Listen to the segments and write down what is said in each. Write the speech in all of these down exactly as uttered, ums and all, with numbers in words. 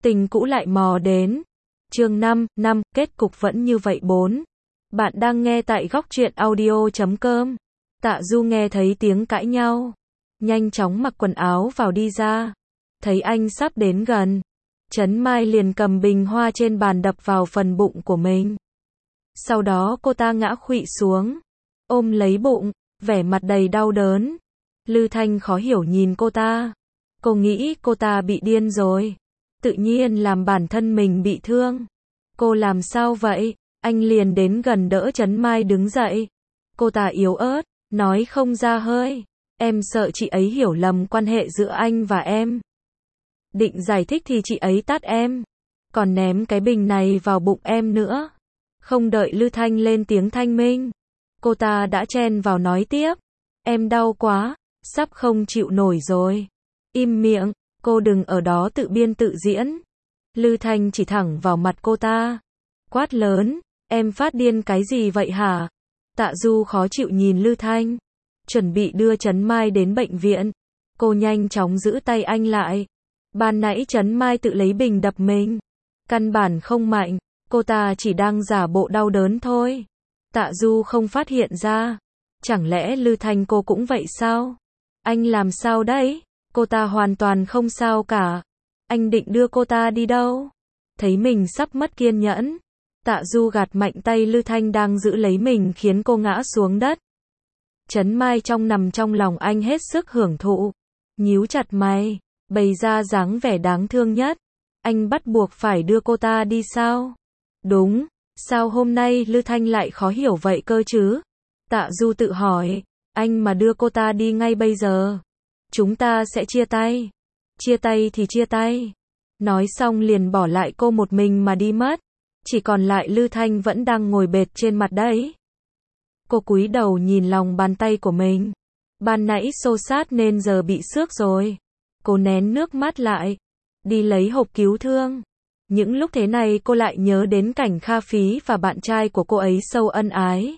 tình cũ lại mò đến. Chương năm, năm, kết cục vẫn như vậy bốn. Bạn đang nghe tại góc truyện audio chấm com. Tạ Du nghe thấy tiếng cãi nhau, nhanh chóng mặc quần áo vào đi ra. Thấy anh sắp đến gần, Trấn Mai liền cầm bình hoa trên bàn đập vào phần bụng của mình. Sau đó cô ta ngã khuỵu xuống, ôm lấy bụng, vẻ mặt đầy đau đớn. Lư Thanh khó hiểu nhìn cô ta. Cô nghĩ cô ta bị điên rồi, tự nhiên làm bản thân mình bị thương. Cô làm sao vậy? Anh liền đến gần đỡ Trấn Mai đứng dậy. Cô ta yếu ớt, nói không ra hơi. Em sợ chị ấy hiểu lầm quan hệ giữa anh và em. Định giải thích thì chị ấy tát em, còn ném cái bình này vào bụng em nữa. Không đợi Lư Thanh lên tiếng thanh minh, cô ta đã chen vào nói tiếp. Em đau quá, sắp không chịu nổi rồi. Im miệng, cô đừng ở đó tự biên tự diễn. Lư Thanh chỉ thẳng vào mặt cô ta, quát lớn, em phát điên cái gì vậy hả? Tạ Du khó chịu nhìn Lư Thanh, chuẩn bị đưa Trấn Mai đến bệnh viện. Cô nhanh chóng giữ tay anh lại. Ban nãy Trấn Mai tự lấy bình đập mình, căn bản không mạnh, cô ta chỉ đang giả bộ đau đớn thôi. Tạ Du không phát hiện ra. Chẳng lẽ Lư Thanh cô cũng vậy sao? Anh làm sao đấy? Cô ta hoàn toàn không sao cả. Anh định đưa cô ta đi đâu? Thấy mình sắp mất kiên nhẫn, Tạ Du gạt mạnh tay Lư Thanh đang giữ lấy mình khiến cô ngã xuống đất. Trấn Mai trong nằm trong lòng anh hết sức hưởng thụ, nhíu chặt mày, bày ra dáng vẻ đáng thương nhất. Anh bắt buộc phải đưa cô ta đi sao? Đúng, sao hôm nay Lư Thanh lại khó hiểu vậy cơ chứ? Tạ Du tự hỏi, anh mà đưa cô ta đi ngay bây giờ, chúng ta sẽ chia tay. Chia tay thì chia tay. Nói xong liền bỏ lại cô một mình mà đi mất. Chỉ còn lại Lư Thanh vẫn đang ngồi bệt trên mặt đấy. Cô cúi đầu nhìn lòng bàn tay của mình. Ban nãy xô xát nên giờ bị xước rồi. Cô nén nước mắt lại, đi lấy hộp cứu thương. Những lúc thế này cô lại nhớ đến cảnh Kha Phí và bạn trai của cô ấy sâu ân ái.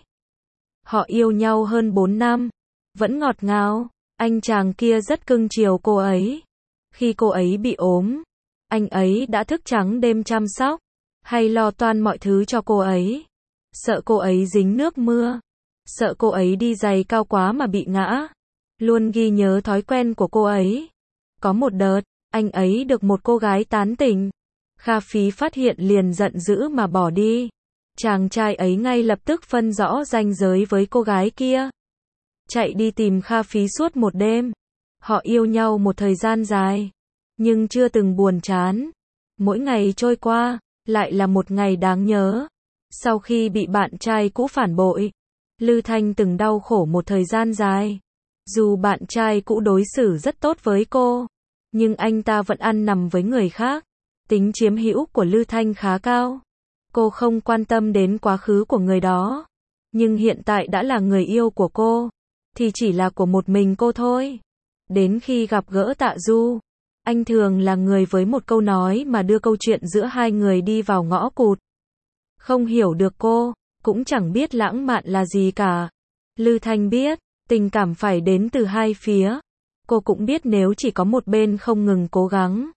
Họ yêu nhau hơn bốn năm, vẫn ngọt ngào. Anh chàng kia rất cưng chiều cô ấy. Khi cô ấy bị ốm, anh ấy đã thức trắng đêm chăm sóc, hay lo toan mọi thứ cho cô ấy. Sợ cô ấy dính nước mưa, sợ cô ấy đi giày cao quá mà bị ngã. Luôn ghi nhớ thói quen của cô ấy. Có một đợt, anh ấy được một cô gái tán tỉnh. Kha Phí phát hiện liền giận dữ mà bỏ đi. Chàng trai ấy ngay lập tức phân rõ ranh giới với cô gái kia, chạy đi tìm Kha Phí suốt một đêm. Họ yêu nhau một thời gian dài, nhưng chưa từng buồn chán. Mỗi ngày trôi qua, lại là một ngày đáng nhớ. Sau khi bị bạn trai cũ phản bội, Lư Thanh từng đau khổ một thời gian dài. Dù bạn trai cũ đối xử rất tốt với cô, nhưng anh ta vẫn ăn nằm với người khác. Tính chiếm hữu của Lư Thanh khá cao. Cô không quan tâm đến quá khứ của người đó, nhưng hiện tại đã là người yêu của cô, thì chỉ là của một mình cô thôi. Đến khi gặp gỡ Tạ Du, anh thường là người với một câu nói mà đưa câu chuyện giữa hai người đi vào ngõ cụt. Không hiểu được cô, cũng chẳng biết lãng mạn là gì cả. Lư Thanh biết, tình cảm phải đến từ hai phía. Cô cũng biết nếu chỉ có một bên không ngừng cố gắng,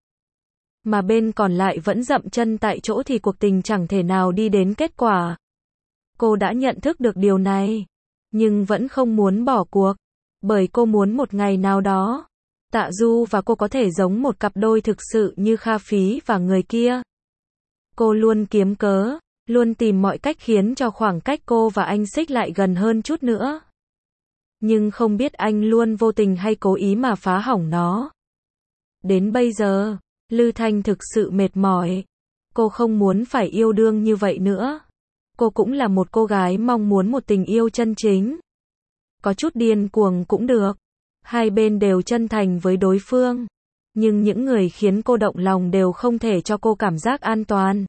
mà bên còn lại vẫn dậm chân tại chỗ thì cuộc tình chẳng thể nào đi đến kết quả. Cô đã nhận thức được điều này, nhưng vẫn không muốn bỏ cuộc, bởi cô muốn một ngày nào đó, Tạ Du và cô có thể giống một cặp đôi thực sự như Kha Phí và người kia. Cô luôn kiếm cớ, luôn tìm mọi cách khiến cho khoảng cách cô và anh xích lại gần hơn chút nữa. Nhưng không biết anh luôn vô tình hay cố ý mà phá hỏng nó. Đến bây giờ, Lư Thanh thực sự mệt mỏi. Cô không muốn phải yêu đương như vậy nữa. Cô cũng là một cô gái mong muốn một tình yêu chân chính. Có chút điên cuồng cũng được. Hai bên đều chân thành với đối phương. Nhưng những người khiến cô động lòng đều không thể cho cô cảm giác an toàn.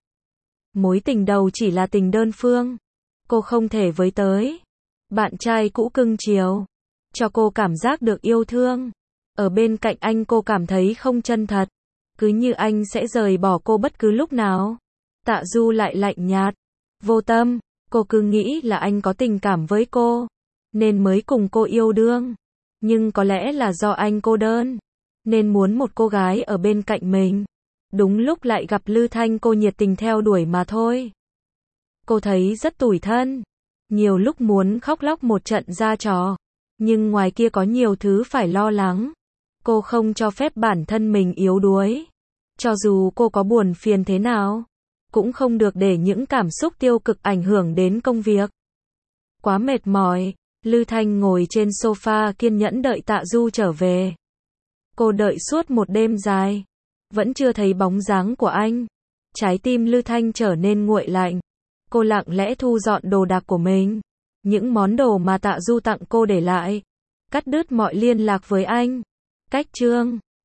Mối tình đầu chỉ là tình đơn phương. Cô không thể với tới. Bạn trai cũ cưng chiều, cho cô cảm giác được yêu thương. Ở bên cạnh anh cô cảm thấy không chân thật. Cứ như anh sẽ rời bỏ cô bất cứ lúc nào. Tạ Du lại lạnh nhạt, vô tâm. Cô cứ nghĩ là anh có tình cảm với cô, nên mới cùng cô yêu đương. Nhưng có lẽ là do anh cô đơn, nên muốn một cô gái ở bên cạnh mình. Đúng lúc lại gặp Lư Thanh cô nhiệt tình theo đuổi mà thôi. Cô thấy rất tủi thân. Nhiều lúc muốn khóc lóc một trận ra trò. Nhưng ngoài kia có nhiều thứ phải lo lắng. Cô không cho phép bản thân mình yếu đuối. Cho dù cô có buồn phiền thế nào, cũng không được để những cảm xúc tiêu cực ảnh hưởng đến công việc. Quá mệt mỏi, Lư Thanh ngồi trên sofa kiên nhẫn đợi Tạ Du trở về. Cô đợi suốt một đêm dài, vẫn chưa thấy bóng dáng của anh. Trái tim Lư Thanh trở nên nguội lạnh. Cô lặng lẽ thu dọn đồ đạc của mình, những món đồ mà Tạ Du tặng cô để lại, cắt đứt mọi liên lạc với anh. Cách chương